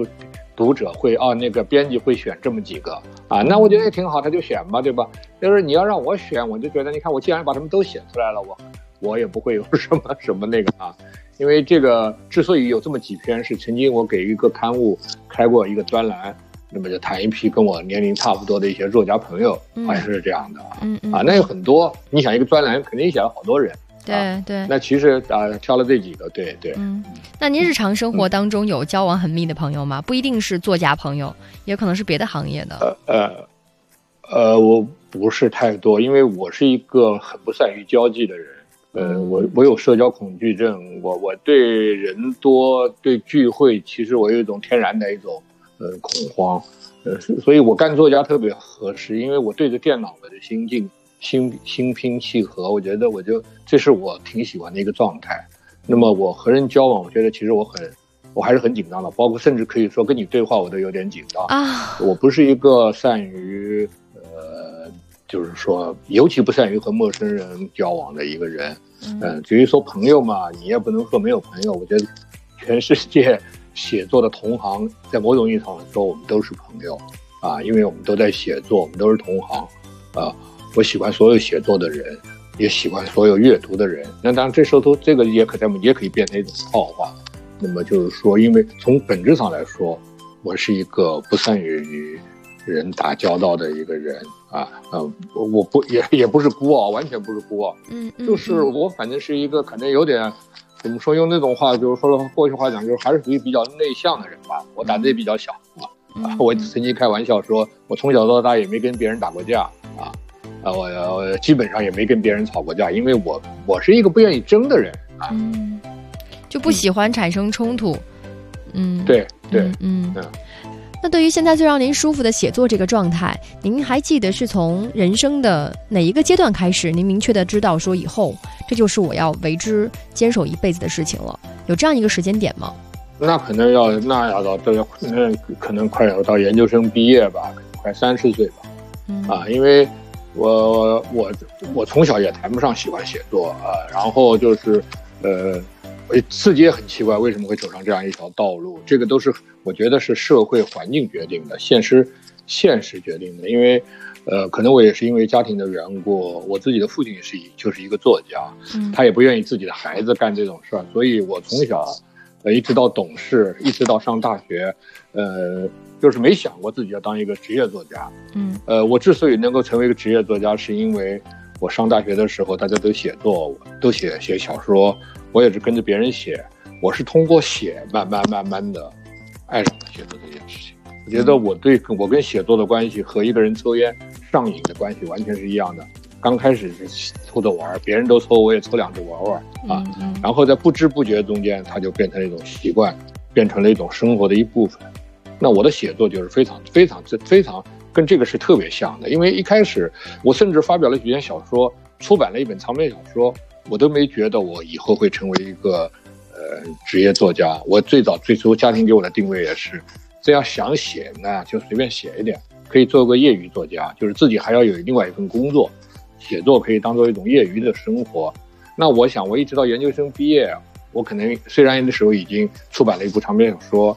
读者会那个编辑会选这么几个啊，那我觉得也挺好，他就选吧，对吧？就是你要让我选，我就觉得你看我既然把他们都写出来了，我也不会有什么那个啊，因为这个之所以有这么几篇是曾经我给一个刊物开过一个专栏，那么就谈一批跟我年龄差不多的一些作家朋友，好像是这样的啊，那有很多，你想一个专栏肯定写了好多人。 对对， 那其实挑了这几个，对对。 那您日常生活当中有交往很密的朋友吗？不一定是作家朋友，也可能是别的行业的。 我不是太多，因为我是一个很不善于交际的人。我有社交恐惧症，我对人多对聚会，其实我有一种天然的一种恐慌。所以我干作家特别合适，因为我对着电脑我的心境。心平气和，我觉得这是我挺喜欢的一个状态。那么我和人交往，我觉得其实我还是很紧张的，包括甚至可以说跟你对话我都有点紧张啊。我不是一个善于就是说尤其不善于和陌生人交往的一个人。至于说朋友嘛，你也不能说没有朋友。我觉得全世界写作的同行，在某种意义上说，我们都是朋友啊，因为我们都在写作，我们都是同行啊。我喜欢所有写作的人，也喜欢所有阅读的人。那当然，这时候这个也可以变成一种套话。那么就是说，因为从本质上来说，我是一个不善于人打交道的一个人啊。我不也不是孤傲，完全不是孤傲。就是我反正是一个可能有点怎么说，用那种话就是说过去话讲，就是还是属于比较内向的人吧。我胆子也比较小啊。我曾经开玩笑说，我从小到大也没跟别人打过架啊。我基本上也没跟别人吵过架，因为我是一个不愿意争的人啊， 就不喜欢产生冲突。 对对， 那对于现在最让您舒服的写作这个状态，您还记得是从人生的哪一个阶段开始，您明确的知道说以后这就是我要为之坚守一辈子的事情了？有这样一个时间点吗？ 那可能要到可能快要到研究生毕业吧，快30岁吧。因为我从小也谈不上喜欢写作啊，然后就是我自己也很奇怪为什么会走上这样一条道路，这个都是我觉得是社会环境决定的，现实决定的。因为可能我也是因为家庭的缘故，我自己的父亲就是一个作家，他也不愿意自己的孩子干这种事儿，所以我从小一直到懂事，一直到上大学，就是没想过自己要当一个职业作家。我之所以能够成为一个职业作家，是因为我上大学的时候大家都写作，都写小说，我也是跟着别人写，我是通过写慢慢的爱上了写作这件事情。我觉得我跟写作的关系和一个人抽烟上瘾的关系完全是一样的。刚开始是抽着玩，别人都抽我也抽2支玩啊，然后在不知不觉中间它就变成了一种习惯，变成了一种生活的一部分。那我的写作就是非常跟这个是特别像的，因为一开始我甚至发表了几篇小说，出版了一本长篇小说，我都没觉得我以后会成为一个职业作家。我最初家庭给我的定位也是，这样想写呢就随便写一点，可以做个业余作家，就是自己还要有另外一份工作，写作可以当做一种业余的生活。那我想我一直到研究生毕业，我可能虽然那时候已经出版了一部长篇小说，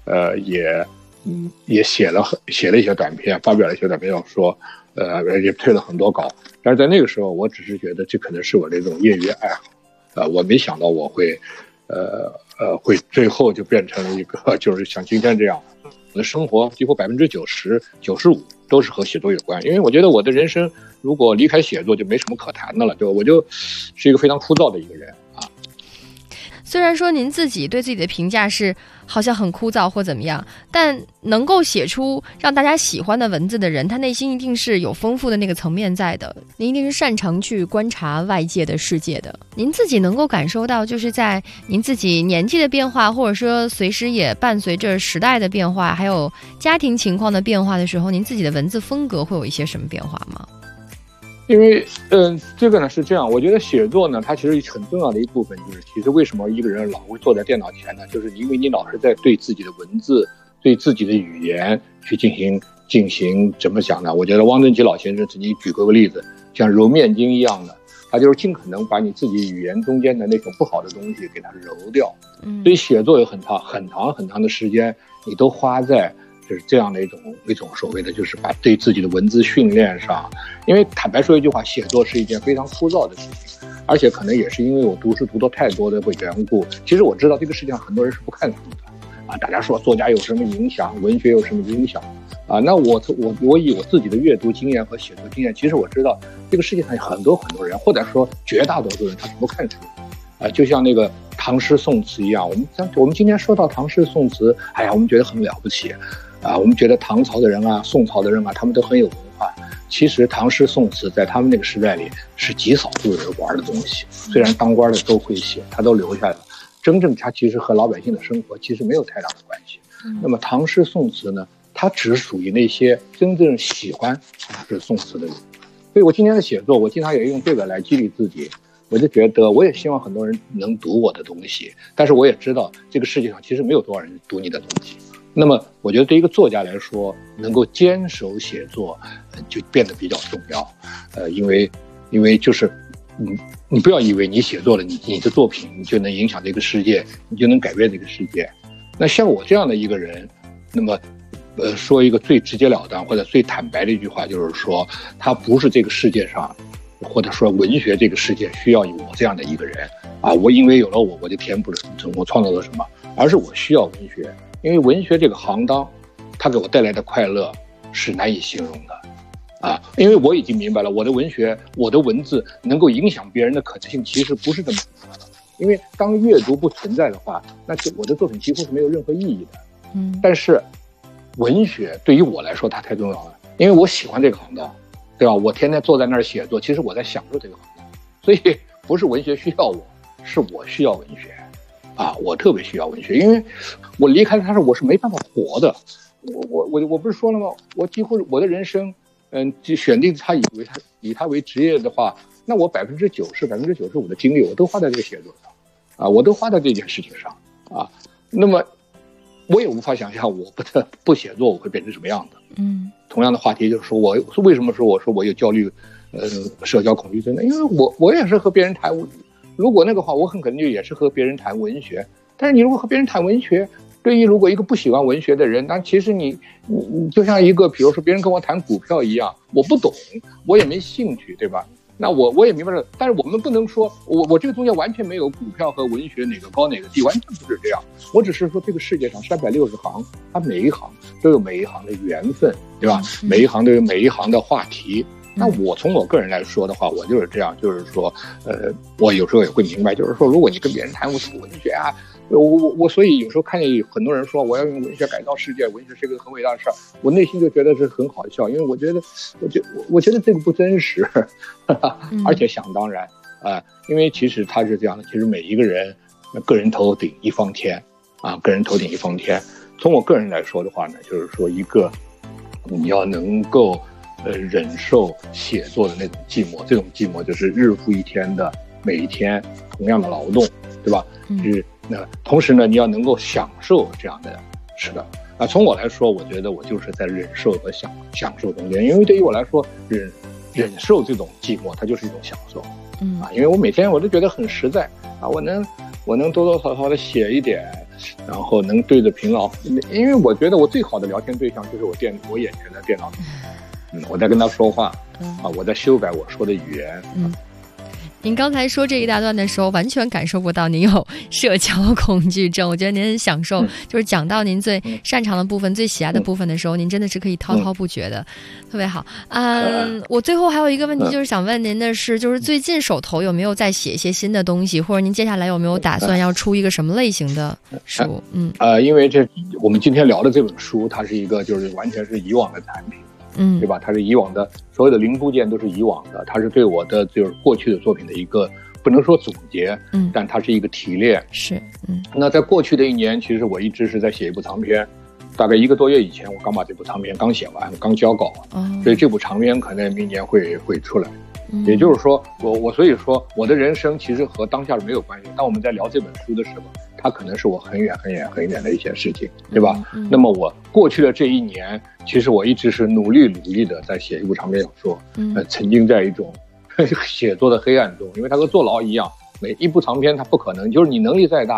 也写了一些短篇，发表了一些短篇小说，也推了很多稿。但是在那个时候，我只是觉得这可能是我的一种业余爱好，我没想到我会最后就变成了一个，就是像今天这样，我的生活几乎90%、95%都是和写作有关。因为我觉得我的人生如果离开写作就没什么可谈的了，我就是一个非常枯燥的一个人啊。 虽然说您自己对自己的评价是好像很枯燥或怎么样，但能够写出让大家喜欢的文字的人，他内心一定是有丰富的那个层面在的。您一定是擅长去观察外界的世界的。您自己能够感受到，就是在您自己年纪的变化，或者说随时也伴随着时代的变化，还有家庭情况的变化的时候，您自己的文字风格会有一些什么变化吗？ 因为这个呢是这样，我觉得写作呢，它其实很重要的一部分就是，其实为什么一个人老会坐在电脑前呢？就是因为你老是在对自己的文字、对自己的语言去进行怎么讲呢？我觉得汪曾祺老先生曾经举过个例子，像揉面筋一样的，他就是尽可能把你自己语言中间的那种不好的东西给它揉掉。所以写作有很长的时间， 你都花在就是这样的一种所谓的就是把对自己的文字训练上。因为坦白说一句话，写作是一件非常枯燥的事情，而且可能也是因为我读书读得太多的缘故，其实我知道这个世界上很多人是不看书的啊。大家说作家有什么影响，文学有什么影响啊？那我以我自己的阅读经验和写作经验，其实我知道这个世界上有很多人，或者说绝大多数人他是不看书的。就像那个唐诗宋词一样，我们今天说到唐诗宋词，哎呀，我们觉得很了不起啊，我们觉得唐朝的人啊、宋朝的人啊，他们都很有文化。其实唐诗宋词在他们那个时代里是极少数人玩的东西，虽然当官的都会写，他都留下来了，真正他其实和老百姓的生活其实没有太大的关系。那么唐诗宋词呢，它只属于那些真正喜欢唐诗宋词的人。所以我今天的写作，我经常也用这个来激励自己。我就觉得，我也希望很多人能读我的东西，但是我也知道这个世界上其实没有多少人读你的东西。那么我觉得对一个作家来说，能够坚守写作就变得比较重要。因为就是你不要以为你写作了你的作品你就能影响这个世界，你就能改变这个世界。那像我这样的一个人，那么说一个最直截了当或者最坦白的一句话，就是说他不是这个世界上或者说文学这个世界需要有我这样的一个人啊，我因为有了我就填补了我创造了什么，而是我需要文学。因为文学这个行当它给我带来的快乐是难以形容的啊。因为我已经明白了，我的文学我的文字能够影响别人的可能性其实不是这么大的。因为当阅读不存在的话，那我的作品几乎是没有任何意义的。但是文学对于我来说它太重要了，因为我喜欢这个行当，对吧？我天天坐在那儿写作，其实我在享受这个行当。所以不是文学需要我，是我需要文学啊！我特别需要文学，因为我离开了它我是没办法活的。我不是说了吗？我几乎我的人生，就选定他以他为职业的话，那我95%的精力我都花在这个写作上啊，我都花在这件事情上啊。那么我也无法想象我不写作我会变成什么样的。同样的话题就是说，我为什么说我说我有焦虑社交恐惧症呢？因为我也是和别人谈，如果那个话我很可能就也是和别人谈文学。但是你如果和别人谈文学，对于如果一个不喜欢文学的人，那其实你就像一个比如说别人跟我谈股票一样，我不懂，我也没兴趣，对吧？那我也明白了，但是我们不能说我这个中间完全没有股票和文学哪个高哪个低，完全不是这样。我只是说这个世界上360行，它每一行都有每一行的缘分，对吧？每一行都有每一行的话题。那我从我个人来说的话，我就是这样，就是说，我有时候也会明白，就是说，如果你跟别人谈文学啊，我所以有时候看见很多人说我要用文学改造世界，文学是一个很伟大的事儿，我内心就觉得是很好笑，因为我觉得这个不真实，而且想当然因为其实它是这样的，其实每一个人个人头顶一方天啊，个人头顶一方天。从我个人来说的话呢，就是说一个你要能够忍受写作的那种寂寞，这种寂寞就是日复一天的每一天同样的劳动，对吧？同时呢，你要能够享受这样的，是的啊。从我来说，我觉得我就是在忍受和享受中间，因为对于我来说，忍受这种寂寞，它就是一种享受。因为我每天我都觉得很实在啊，我能多多少少的写一点，然后能对着屏幕，因为我觉得我最好的聊天对象就是我眼前的电脑。我在跟他说话我在修改我说的语言。 您刚才说这一大段的时候，完全感受不到您有社交恐惧症。我觉得您很享受，就是讲到您最擅长的部分、最喜爱的部分的时候，您真的是可以滔滔不绝的，特别好。我最后还有一个问题，就是想问您的是，就是最近手头有没有在写一些新的东西，或者您接下来有没有打算要出一个什么类型的书？ 因为我们今天聊的这本书，它是一个就是完全是以往的产品。对吧？它是以往的所有的零部件都是以往的，它是对我的就是过去的作品的一个不能说总结，但它是一个提炼。 是， 那在过去的1年，其实我一直是在写一部长篇，大概1个多月以前，我刚把这部长篇刚写完，刚交稿，所以这部长篇可能明年会出来。也就是说，所以说我的人生其实和当下是没有关系。当我们在聊这本书的时候，它可能是我很远的一些事情，对吧？那么我过去的这1年，其实我一直是努力的在写一部长篇小说，沉浸在一种写作的黑暗中，因为它和坐牢一样，每一部长篇它不可能，就是你能力再大，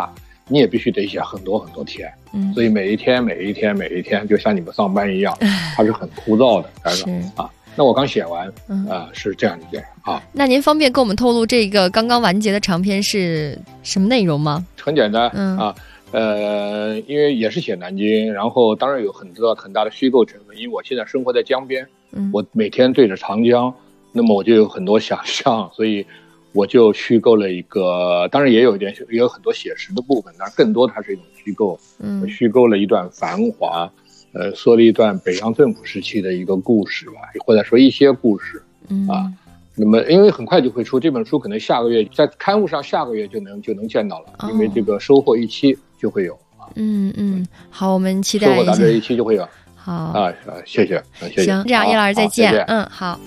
你也必须得写很多很多天，所以每一天就像你们上班一样，它是很枯燥的，那我刚写完，是这样一件啊。 那您方便跟我们透露这个刚刚完结的长篇是什么内容吗？ 很简单，因为也是写南京，然后当然有很大的虚构成分，因为我现在生活在江边，我每天对着长江，那么我就有很多想象，所以我就虚构了一个，当然也有很多写实的部分，但更多它是一种虚构，我虚构了一段繁华。说了一段北洋政府时期的一个故事吧，或者说一些故事那么因为很快就会出这本书，可能下个月在刊物上下个月就能见到了，因为这个收获一期就会有。 好，我们期待一下。 收获杂志一期就会有。 好谢谢。 行，这样叶老师再见。好。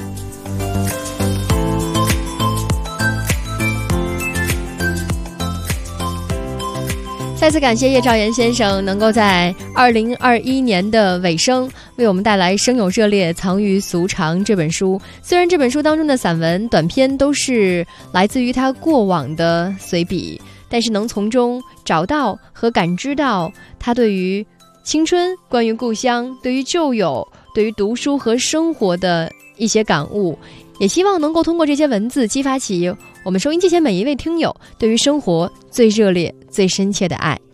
再次感谢叶兆言先生能够在2021年的尾声为我们带来《生有热烈，藏于俗常》这本书。虽然这本书当中的散文、短篇都是来自于他过往的随笔，但是能从中找到和感知到他对于青春、关于故乡、对于旧友、对于读书和生活的一些感悟。也希望能够通过这些文字激发起我们收音机前每一位听友对于生活最热烈、最深切的爱。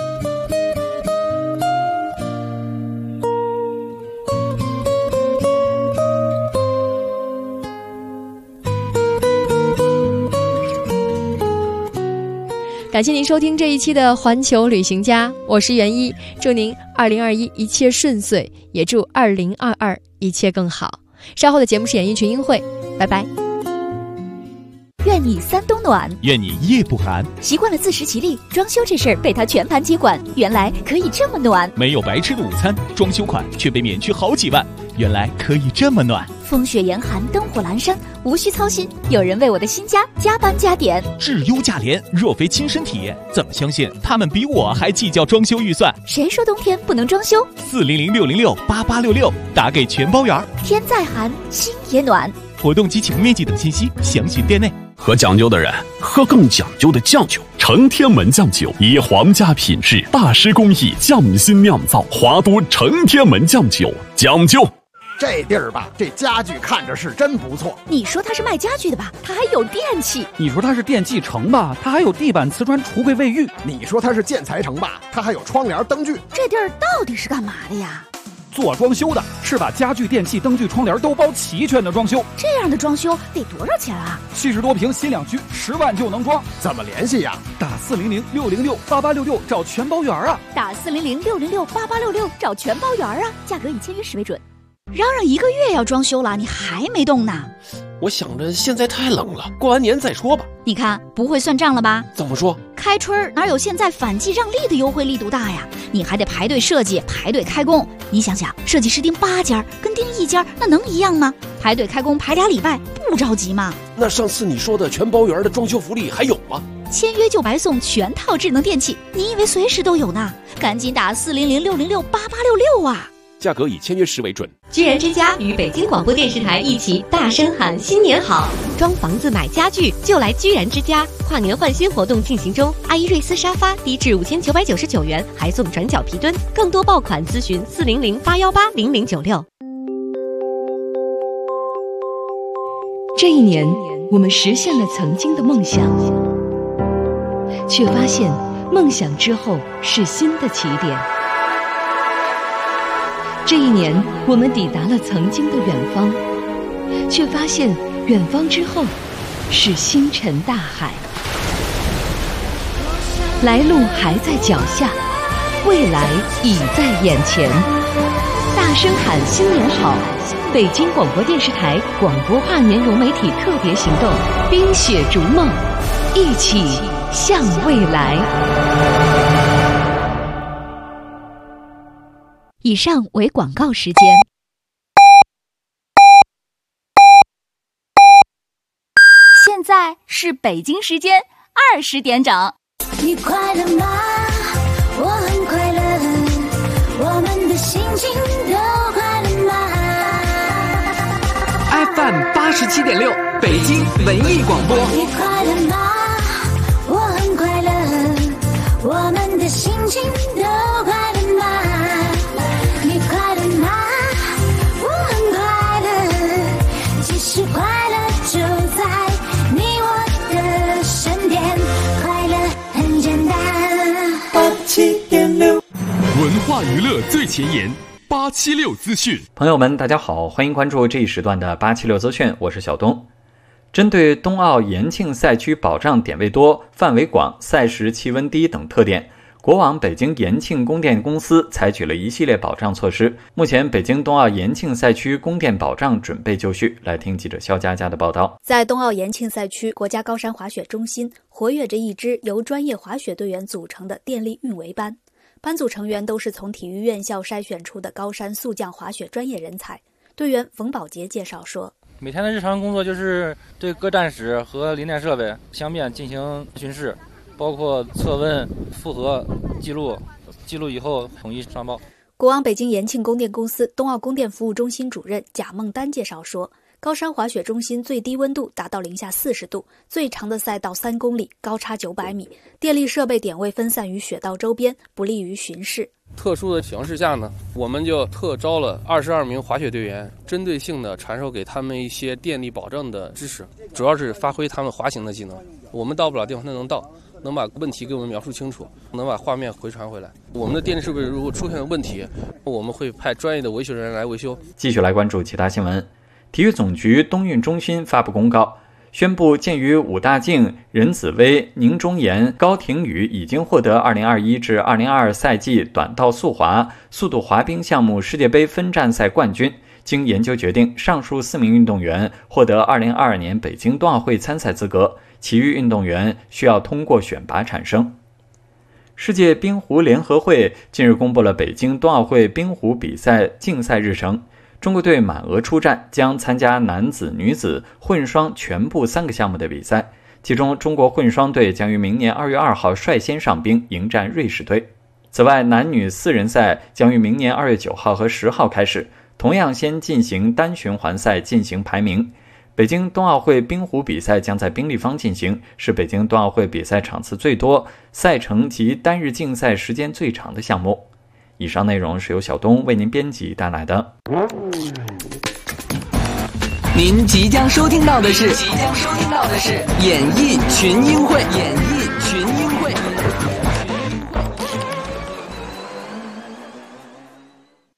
感谢您收听这一期的环球旅行家，我是袁一，祝您2021一切顺遂，也祝2022一切更好。稍后的节目是演艺群英会，拜拜。 愿你三冬暖， 愿你夜不寒。 习惯了自食其力，装修这事儿被他全盘接管，原来可以这么暖。 没有白吃的午餐，装修款却被免去好几万，原来可以这么暖。 风雪严寒，灯火阑珊，无需操心，有人为我的新家加班加点。 质优价廉，若非亲身体验，怎么相信他们比我还计较装修预算？ 谁说冬天不能装修 ？400-606-8866，打给全包圆。 天再寒，心也暖。 活动及请面积等信息详询店内。 喝讲究的人喝更讲究的酱酒，承天门酱酒以皇家品质、大师工艺匠心酿造，华都承天门酱酒讲究。 这地儿吧，这家具看着是真不错。 你说它是卖家具的吧，它还有电器。 你说它是电器城吧，它还有地板、瓷砖、橱柜、卫浴。 你说它是建材城吧，它还有窗帘、灯具。 这地儿到底是干嘛的呀？ 做装修的，是把家具、电器、灯具、窗帘都包齐全的装修。 这样的装修得多少钱啊 ？70多平新两居，10万就能装。 怎么联系呀？ 打400-606-8866找全包圆啊！ 打400-606-8866找全包圆啊！价格以签约时为准。嚷嚷1个月要装修了，你还没动呢？ 我想着现在太冷了，过完年再说吧。 你看不会算账了吧？ 怎么说？ 开春哪有现在反季让利的优惠力度大呀？你还得排队设计，排队开工。你想想，设计师订8家跟订1家那能一样吗？排队开工排2礼拜，不着急吗？ 那上次你说的全包圆的装修福利还有吗？ 签约就白送全套智能电器，你以为随时都有呢？赶紧打400-606-8866啊！ 价格以签约时为准。 居然之家与北京广播电视台一起大声喊新年好！装房子买家具就来居然之家，跨年换新活动进行中，阿依瑞斯沙发低至5999元，还送转角皮墩。更多爆款咨询400-818-0096。 这一年，我们实现了曾经的梦想，却发现梦想之后是新的起点。这一年，我们抵达了曾经的远方，却发现远方之后是星辰大海。来路还在脚下，未来已在眼前。大声喊新年好！北京广播电视台广播跨年融媒体特别行动，冰雪逐梦，一起向未来。 以上为广告时间。现在是北京时间20点整。 你快乐吗？我很快乐，我们的心情都快乐吗 ？FM 87.6，北京文艺广播。 你快乐吗？我很快乐，我们情都快乐吗？你快乐吗？我很快乐，其实快乐就在你我的身边，快乐很简单。87.6 文化娱乐最前沿，876资讯。 朋友们大家好，欢迎关注这一时段的876资讯，我是小东。针对冬奥延庆赛区保障点位多、范围广、赛时气温低等特点，国网北京延庆供电公司采取了一系列保障措施。目前北京冬奥延庆赛区供电保障准备就绪。来听记者肖佳佳的报道。 在冬奥延庆赛区，国家高山滑雪中心活跃着一支由专业滑雪队员组成的电力运维班，班组成员都是从体育院校筛选出的高山速降滑雪专业人才。队员冯宝杰介绍说， 每天的日常工作就是对各站室和临电设备相面进行巡视，包括测温、复核、记录以后统一上报。 国网北京延庆供电公司冬奥供电服务中心主任贾梦丹介绍说，高山滑雪中心最低温度达到零下40度，最长的赛道3公里，高差900米，电力设备点位分散于雪道周边，不利于巡视。 特殊的形势下呢，我们就特招了22名滑雪队员，针对性的传授给他们一些电力保证的知识，主要是发挥他们滑行的技能。我们到不了地方，他能到，能把问题给我们描述清楚，能把画面回传回来。我们的电力设备如果出现了问题，我们会派专业的维修人员来维修。 继续来关注其他新闻。体育总局冬运中心发布公告，宣布鉴于武大靖、任子威、宁忠言、高廷宇已经获得2021至2022赛季短道速滑、速度滑冰项目世界杯分站赛冠军，经研究决定，上述4名运动员获得2022年北京冬奥会参赛资格，其余运动员需要通过选拔产生。世界冰壶联合会近日公布了北京冬奥会冰壶比赛竞赛日程。中国队满额出战，将参加男子、女子、混双全部3个项目的比赛。其中，中国混双队将于明年2月2号率先上冰迎战瑞士队。此外，男女4人赛将于明年2月9号和10号开始，同样先进行单循环赛进行排名。北京冬奥会冰壶比赛将在冰立方进行，是北京冬奥会比赛场次最多、赛程及单日竞赛时间最长的项目。以上内容是由小东为您编辑带来的。 您即将收听到的是演艺群英会。